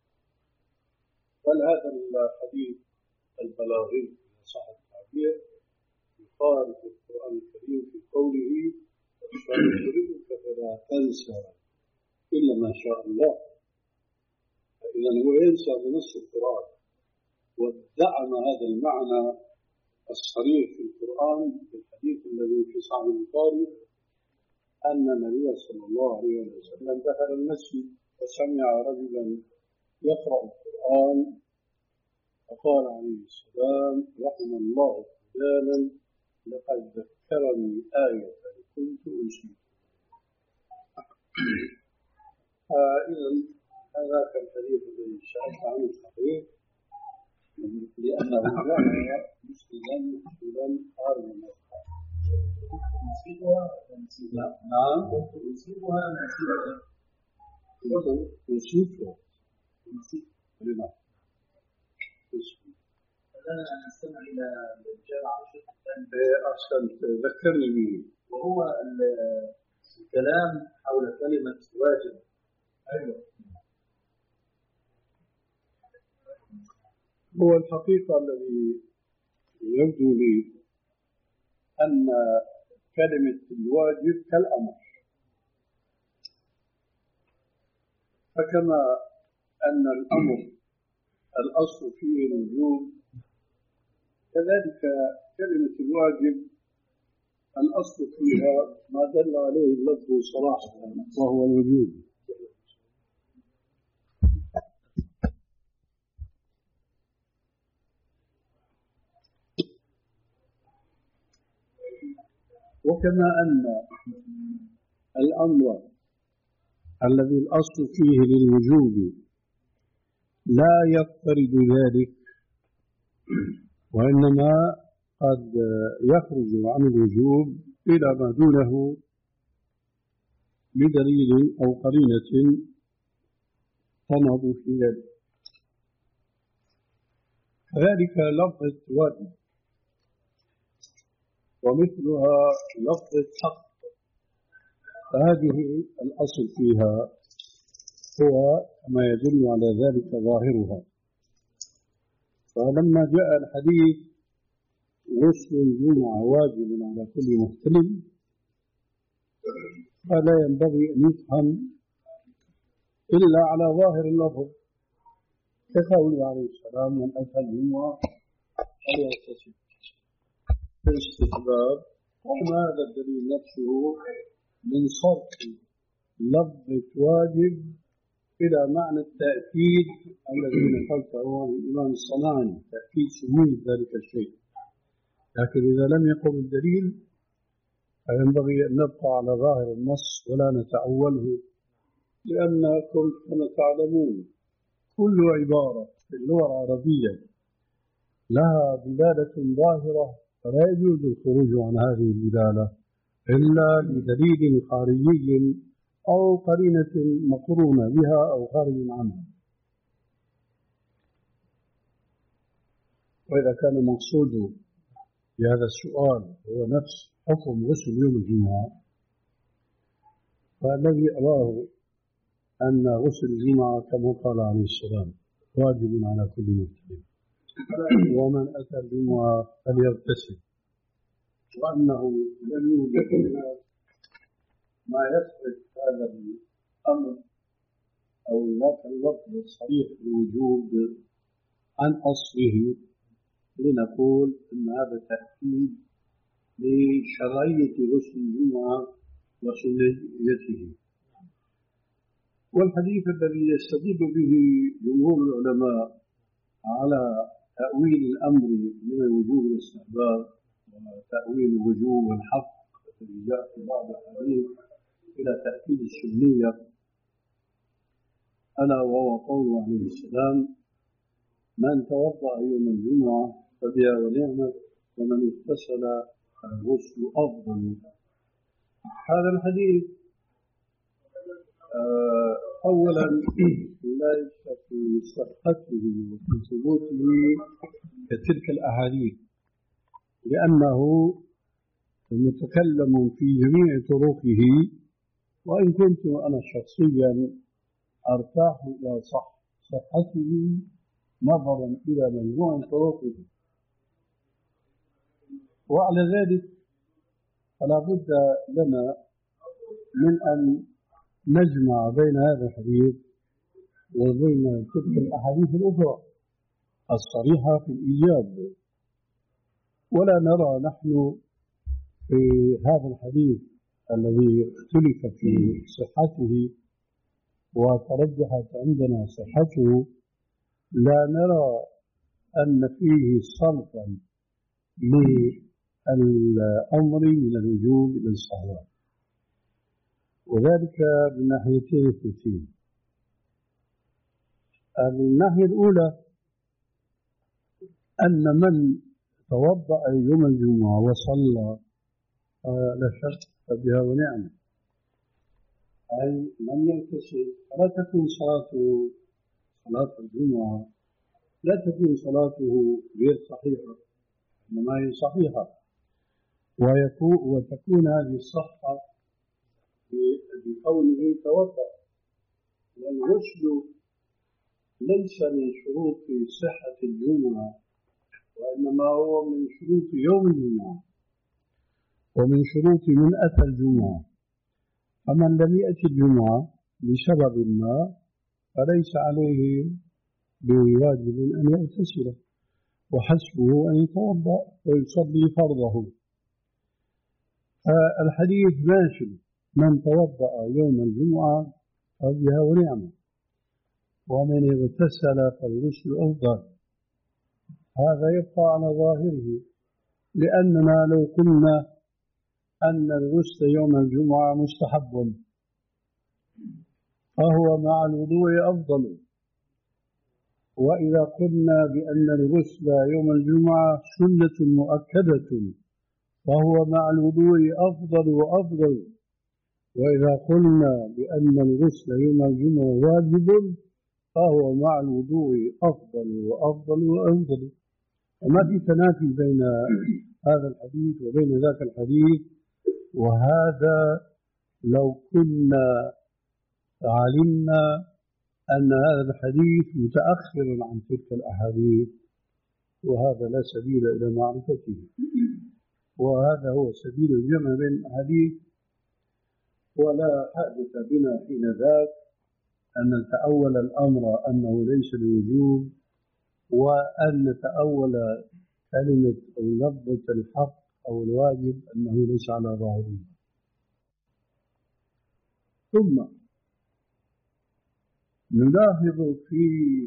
بل هذا الحديث البلاغي صح التعبير يقال في القرآن الكريم في قوله فنخرجك فلا تنسى إلا ما شاء الله. فإذا هو ينسى بنص القرآن، وادعم هذا المعنى الصريح في القرآن في الحديث الذي في صحيح البخاري أن النبي صلى الله عليه وسلم دخل المسجد وسمع رجلا يقرأ القرآن فقال عليه السلام رحم الله فلانا لقد ذكرني آية كنت أنسيها. إذا هذا كان الحديث الذي شرح عنه صحيح، لأنه جاء مسلما مسلما خارج من الإسلام. نسيبها نسيبها نعم نسيبها نسيبها نسيبها نسيبها أنا أستمع إلى الجامعة أحسنت ذكرني به، وهو الكلام حول كلمة واجب. أيوة. هو الحقيقة الذي يبدو لي أن كلمة الواجب كالأمر، فكما أن الأمر الأصل فيه الوجوب، كذلك كلمة الواجب الأصل فيها ما دل عليه اللفظ صراحة وهو الوجوب. وكما أن الأمر الذي الأصل فيه للوجوب لا يفترض ذلك، وإنما قد يخرج عن الوجوب إلى ما دونه بدليل أو قرينة تنهض في ذلك. كذلك لفظة واجب ومثلها لفظة حق، فهذه الأصل فيها هو ما يدل على ذلك ظاهرها. فلما جاء الحديث غسل الجمعة واجب على كل محتلم، فلا ينبغي أن يفهم إلا على ظاهر اللفظ، كقوله عليه السلام من أتى الجمعة فليغتسل. الاستحباب وما هذا الدليل نفسه من صرف لفظة واجب إلى معنى التأكيد الذي نقلته عن الإمام الصنعاني، تأكيد سمية ذلك الشيء. لكن إذا لم يقم الدليل فينبغي أن نبقى على ظاهر النص ولا نتأوله، لأنكم كما تعلمون كل عبارة في اللغة العربية لها دلالة ظاهرة، فلا يجوز الخروج عن هذه الدلالة إلا بدليل خارجي أو قرينة مقرونة بها أو خارج عنها. وإذا كان مقصود بهذا السؤال هو نفس حكم غسل يوم الجمعة، فالذي أراه أن غسل الجمعة كما قال عليه السلام واجب على كل مسلم، ومن أتى الجمعة فليغتسل، وأنه لم يوجد ما يثبت هذا الأمر أو ذاك اللفظ الصريح الوجوب عن أصله، لنقول أن هذا تأكيد لشرعية غسل الجمعة وسنيته. والحديث الذي يستدل به جمهور العلماء على تأويل الأمر من الوجوب والاستحباب وتأويل الوجوب والحق الذي جاء في بعض الحديث إلى تأكيد السنية، ألا وهو قوله عليه السلام من توضأ يوم الجمعة فبها ونعمة ومن اغتسل فالغسل أفضل. هذا الحديث آه، أولا ليس في صحته وفي ثبوته كتلك الأحاديث، لأنه متكلم في جميع طرقه، وإن كنت أنا شخصيا أرتاح إلى صح صحته نظرا إلى مجموع طرقه. وعلى ذلك فلا بد لنا من أن نجمع بين هذا الحديث وبين تلك الأحاديث الأخرى الصريحة في الإيجاب، ولا نرى نحن في هذا الحديث الذي اختلف في صحته وترجحت عندنا صحته، لا نرى أن فيه صرفا للأمر من الوجوب إلى الاستحباب، وذلك من ناحيتين اثنتين. الناحية الأولى أن من توضأ يوم الجمعة وصلى لا شك فبها ونعمة، أي من يغتسل فلا تكون صلاته صلاة الجمعة لا تكون صلاته غير صحيحة، إنما هي صحيحة، وتكون هذه الصحة بقوله توضأ. والغسل ليس من شروط صحة الجمعة، وإنما هو من شروط يوم الجمعة ومن شروط من أتى الجمعة. فمن لم يأتي الجمعة لسبب ما فليس عليه بواجب أن يغتسل، وحسبه أن يتوضأ ويصلي فرضه. الحديث ماشي، من توضأ يوم الجمعة فبها ونعمة، ومن اغتسل فالغسل أفضل. هذا يبقى على ظاهره، لأننا لو قلنا أن الغسل يوم الجمعة مستحب فهو مع الوضوء أفضل، وإذا قلنا بأن الغسل يوم الجمعة سنة مؤكدة فهو مع الوضوء أفضل وأفضل، وإذا قلنا بأن الغسل يوم الجمعة واجب فهو مع الوضوء أفضل وأفضل وأفضل. وما في تنافي بين هذا الحديث وبين ذاك الحديث. وهذا لو كنا علمنا أن هذا الحديث متأخر عن تلك الأحاديث، وهذا لا سبيل إلى معرفته، وهذا هو سبيل الجمع بين الأحاديث. ولا حاجة بنا حين ذاك أن نتأول الأمر أنه ليس لوجوب، وأن نتأول كلمة أو لفظة الحق أو الواجب أنه ليس على ظاهره. ثم نلاحظ في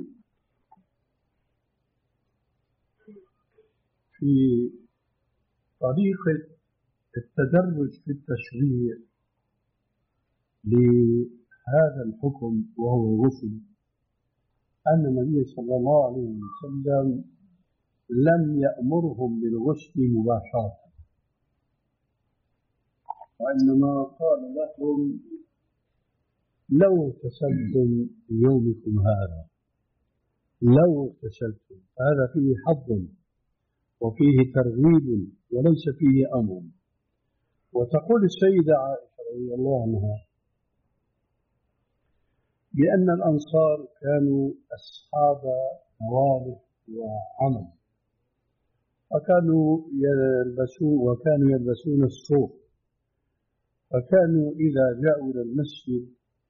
في طريقة التدرج في التشريع لهذا الحكم وهو الغسل أن النبي صلى الله عليه وسلم لم يأمرهم بالغسل مباشرة، وإنما قال لهم لو اغتسلتم في يومكم هذا، لو اغتسلتم، هذا فيه حظ وفيه ترغيب وليس فيه أمر. وتقول السيدة عائشة رضي الله عنها بأن الأنصار كانوا أصحاب نوابغ وعمل، فكانوا يلبسون وكانوا يلبسون الصوف، فكانوا إذا جاءوا إلى المسجد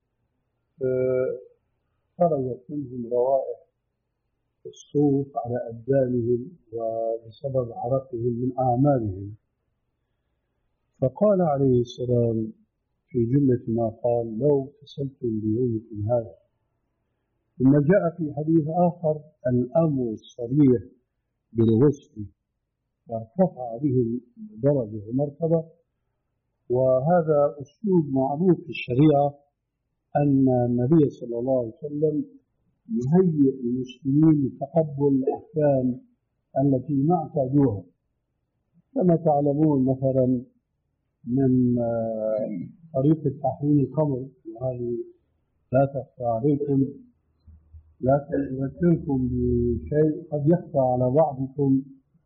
خرجت منهم روائح الصوف على أبدانهم وبسبب عرقهم من أعمالهم. فقال عليه السلام في جملة ما قال لو اغتسلتم بيومكم هذا. ثم جاء في حديث آخر الأمر الصريح بالغسل فارتفع بهم درجة ومرتبة. وهذا أسلوب معروف في الشريعة أن النبي صلى الله عليه وسلم يهيئ المسلمين لتقبل الأحكام التي ما اعتادوها. كما تعلمون مثلا من طريقة تحريم الخمر، وهذه لا تخفى عليكم، لكن أذكركم بشيء قد يخفى على بعضكم.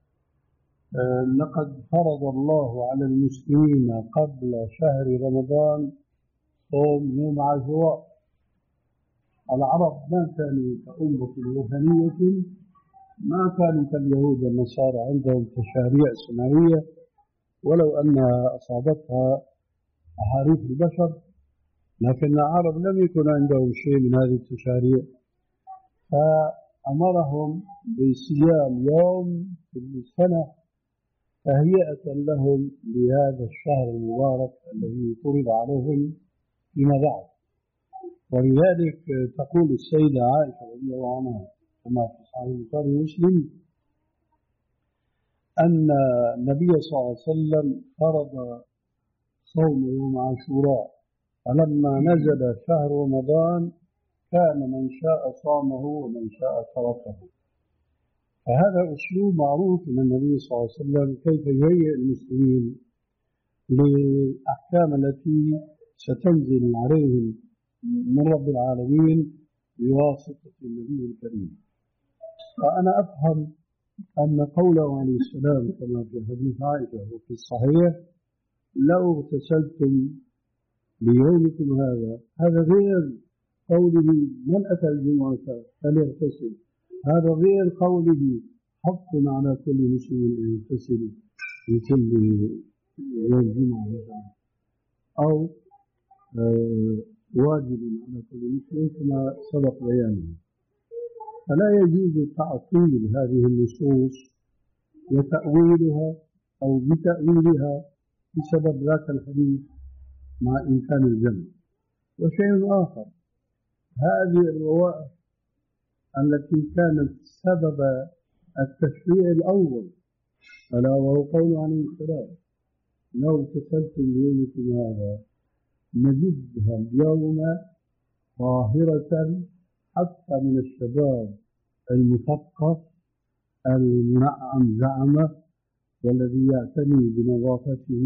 لقد فرض الله على المسلمين قبل شهر رمضان صوم يوم عاشوراء. العرب ما كانوا كأمة وثنية، ما كانوا كاليهود والنصارى عندهم تشاريع سماوية ولو أنها أصابتها أحاريف البشر، لكن العرب لم يكن عندهم شيء من هذه التشاريع، فأمرهم بصيام يوم في السنة تهيئة لهم لهذا الشهر المبارك الذي فرض عليهم فيما بعد. ولذلك تقول السيدة عائشة رضي الله عنها كما في صحيح البخاري ومسلم أن النبي صلى الله عليه وسلم فرض صوم يوم عاشوراء، فلما نزل شهر رمضان كان من شاء صامه ومن شاء تركه. فهذا أسلوب معروف من النبي صلى الله عليه وسلم كيف يهيئ المسلمين للأحكام التي ستنزل عليهم من رب العالمين بواسطة النبي الكريم. فأنا أفهم أن قوله عليه السلام كما في حديث عائشة وفي الصحيح لو اغتسلتم ليومكم هذا، هذا غير قوله من أتى الجمعة فليغتسل، هذا غير قوله حق على كل مسلم أن يغتسل في كل يوم جمعة أو آه واجب على كل مسلم كما سبق بيانه. فلا يجوز تعطيل هذه النصوص وتأويلها أو بتأويلها بسبب ذاك الحديث مع إمكان الجمع. وشيء آخر، هذه الروائح التي كانت سبب التشريع الأول ألا وهو قول عليه السلام لو اغتسلتم ليومكم هذا، نجدها اليوم ظاهرة حتى من الشباب المثقف المنعم زعمه والذي يعتني بنظافته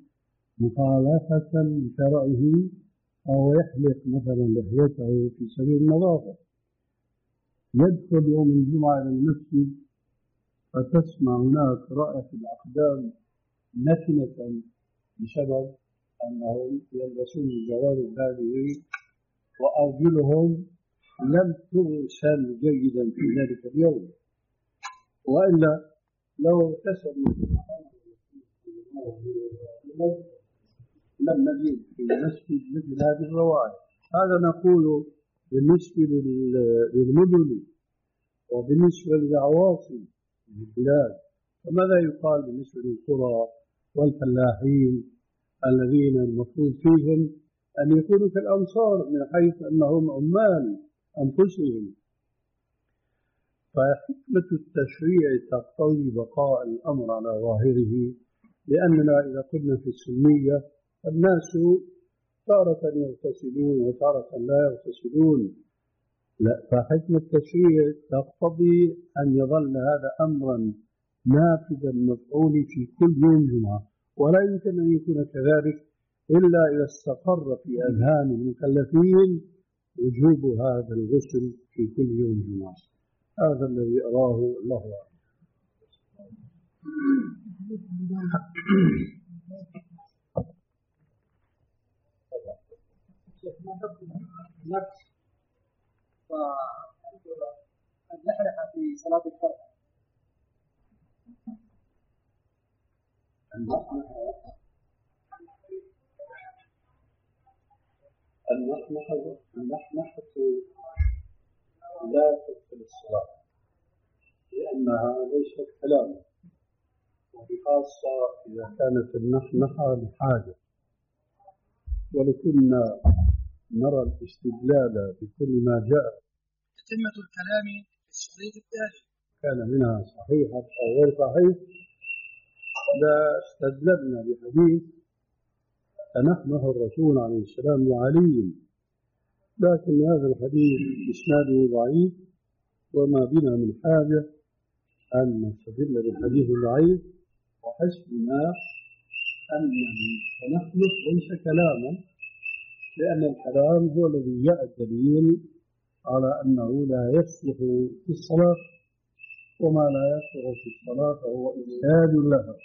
مخالفة لشرعه أو يحلق مثلا لحيته في سبيل النظافة، يدخل يوم الجمعة إلى المسجد فتسمع هناك رائحة الأقدام نتنة بسبب أنهم يلبسون الجوارب هذه وأرجلهم لم تغسل جيدا في ذلك اليوم، وإلا لو اغتسلوا لم نجد في المسجد مثل هذه الروائح. هذا نقول بالنسبة للمدن وبالنسبة للعواصم البلاد، فماذا يقال بالنسبة للقرى والفلاحين الذين المفروض فيهم أن يكونوا كالأمصار من حيث أنهم عمال أنفسهم؟ فحكمة التشريع تقتضي بقاء الأمر على ظاهره، لأننا إذا قلنا في السنية الناس تارة يغتسلون وتارة لا يغتسلون، لا، فحكمة التشريع تقتضي أن يظل هذا أمرا نافذا مفعول في كل يوم جمعة، ولا يمكن أن يكون كذلك إلا إذا استقر في أذهان المكلفين وجوب هذا الغسل في كل يوم جمعة. هذا الذي أراه الله أعلم. نفس واللحلحة في صلاة الفرد. النحنحة النحنحة لا تدخل الصلاة لأنها ليست كلاما، وبخاصة إذا كانت النحنحة لحاجة، ولكنا نرى الاستدلال بكل ما جاء. تتمة الكلام في الشريط التالي كان منها صحيحة أو غير صحيح لا استدللنا بحديث تنحنح الرسول عليه السلام وعلي، لكن هذا الحديث إسناده ضعيف، وما بنا من حاجة أن نستدل بالحديث الضعيف، وحسبنا أن التنفس ليس كلاما، لأن الكلام هو الذي جاء الدليل على أنه لا يصلح في الصلاة، وما لا يصلح في الصلاة فهو إفساد لها.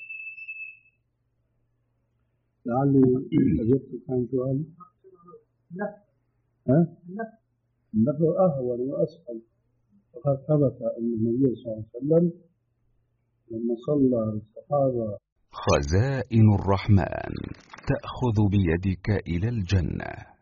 لعلي أجبت عن سؤال. لا ها؟ لا النفي أهون وأسهل، وقد ثبت أن النبي صلى الله عليه وسلم لما صلى للصحابة. خزائن الرحمن تأخذ بيدك إلى الجنة.